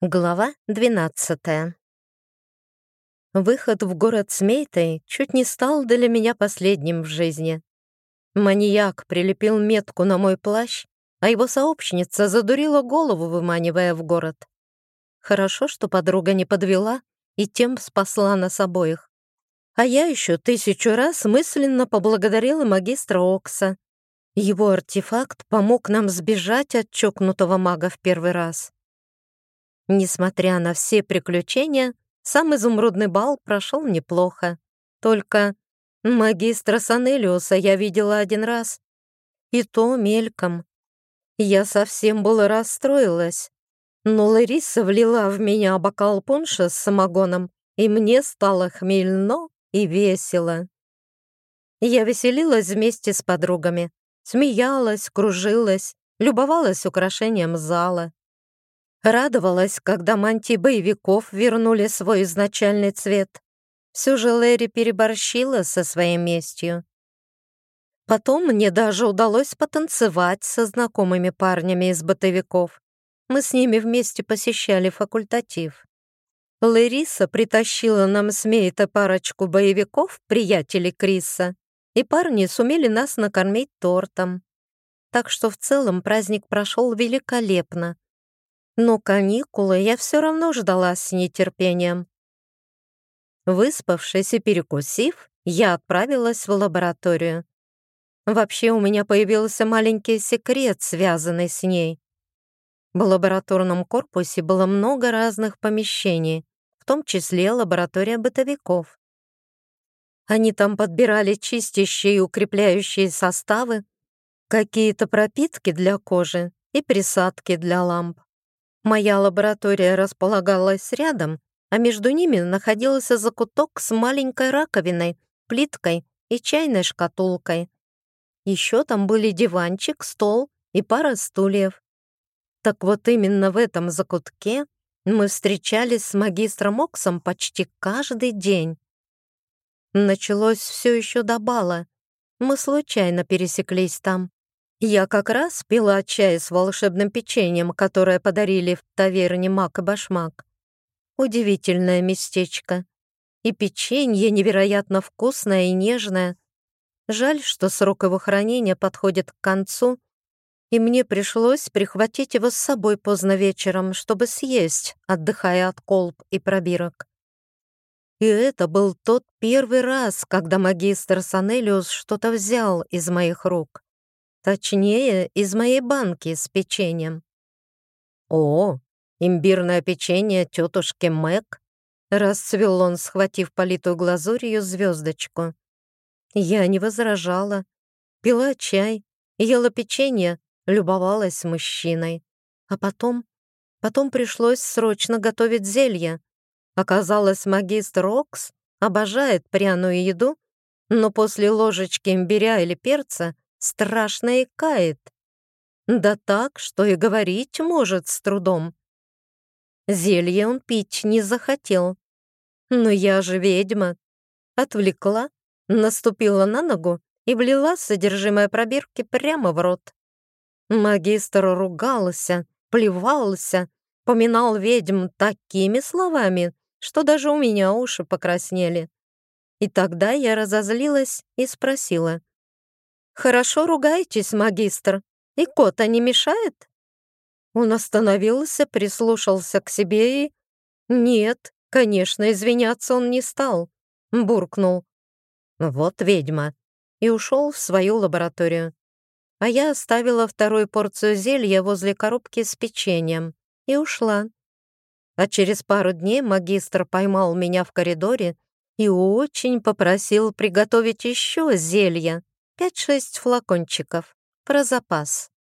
Глава 12. Выход в город с Мейтой чуть не стал для меня последним в жизни. Маньяк прилепил метку на мой плащ, а его сообщница задурила голову, выманивая в город. Хорошо, что подруга не подвела и тем спасла нас обоих. А я еще 1000 раз мысленно поблагодарила магистра Окса. Его артефакт помог нам сбежать от чокнутого мага в первый раз. Несмотря на все приключения, сам изумрудный бал прошел неплохо. Только магистра Санелиуса я видела один раз. И то мельком. Я совсем было расстроилась. Но Лариса влила в меня бокал пунша с самогоном, и мне стало хмельно и весело. Я веселилась вместе с подругами. Смеялась, кружилась, любовалась украшением зала. Радовалась, когда мантии боевиков вернули свой изначальный цвет. Все же Лэри переборщила со своей местью. Потом мне даже удалось потанцевать со знакомыми парнями из бытовиков. Мы с ними вместе посещали факультатив. Лариса притащила нам с Мейтой парочку боевиков, приятелей Криса, и парни сумели нас накормить тортом. Так что в целом праздник прошел великолепно. Но каникулы я все равно ждала с нетерпением. Выспавшись и перекусив, я отправилась в лабораторию. Вообще у меня появился маленький секрет, связанный с ней. В лабораторном корпусе было много разных помещений, в том числе лаборатория бытовиков. Они там подбирали чистящие и укрепляющие составы, какие-то пропитки для кожи и присадки для ламп. Моя лаборатория располагалась рядом, а между ними находился закуток с маленькой раковиной, плиткой и чайной шкатулкой. Еще там были диванчик, стол и пара стульев. Так вот именно в этом закутке мы встречались с магистром Оксом почти каждый день. Началось все еще до бала. Мы случайно пересеклись там. Я как раз пила чай с волшебным печеньем, которое подарили в таверне Мак и Башмак. Удивительное местечко. И печенье невероятно вкусное и нежное. Жаль, что срок его хранения подходит к концу, и мне пришлось прихватить его с собой поздно вечером, чтобы съесть, отдыхая от колб и пробирок. И это был тот первый раз, когда магистр Санелиус что-то взял из моих рук. Точнее, из моей банки с печеньем. «О, имбирное печенье тетушки Мэг!» Расцвел он, схватив политую глазурью звездочку. Я не возражала. Пила чай, ела печенье, любовалась мужчиной. А потом пришлось срочно готовить зелье. Оказалось, магистр Окс обожает пряную еду, но после ложечки имбиря или перца страшно икает. Да так, что и говорить может с трудом. Зелье он пить не захотел. Но я же ведьма. Отвлекла, наступила на ногу и влила содержимое пробирки прямо в рот. Магистр ругался, плевался, поминал ведьм такими словами, что даже у меня уши покраснели. И тогда я разозлилась и спросила: «Хорошо ругаетесь, магистр, и кота не мешает?» Он остановился, прислушался к себе и... Нет, конечно, извиняться он не стал. Буркнул: «Вот ведьма», и ушел в свою лабораторию. А я оставила вторую порцию зелья возле коробки с печеньем и ушла. А через пару дней магистр поймал меня в коридоре и очень попросил приготовить еще зелья, 5-6 флакончиков, про запас.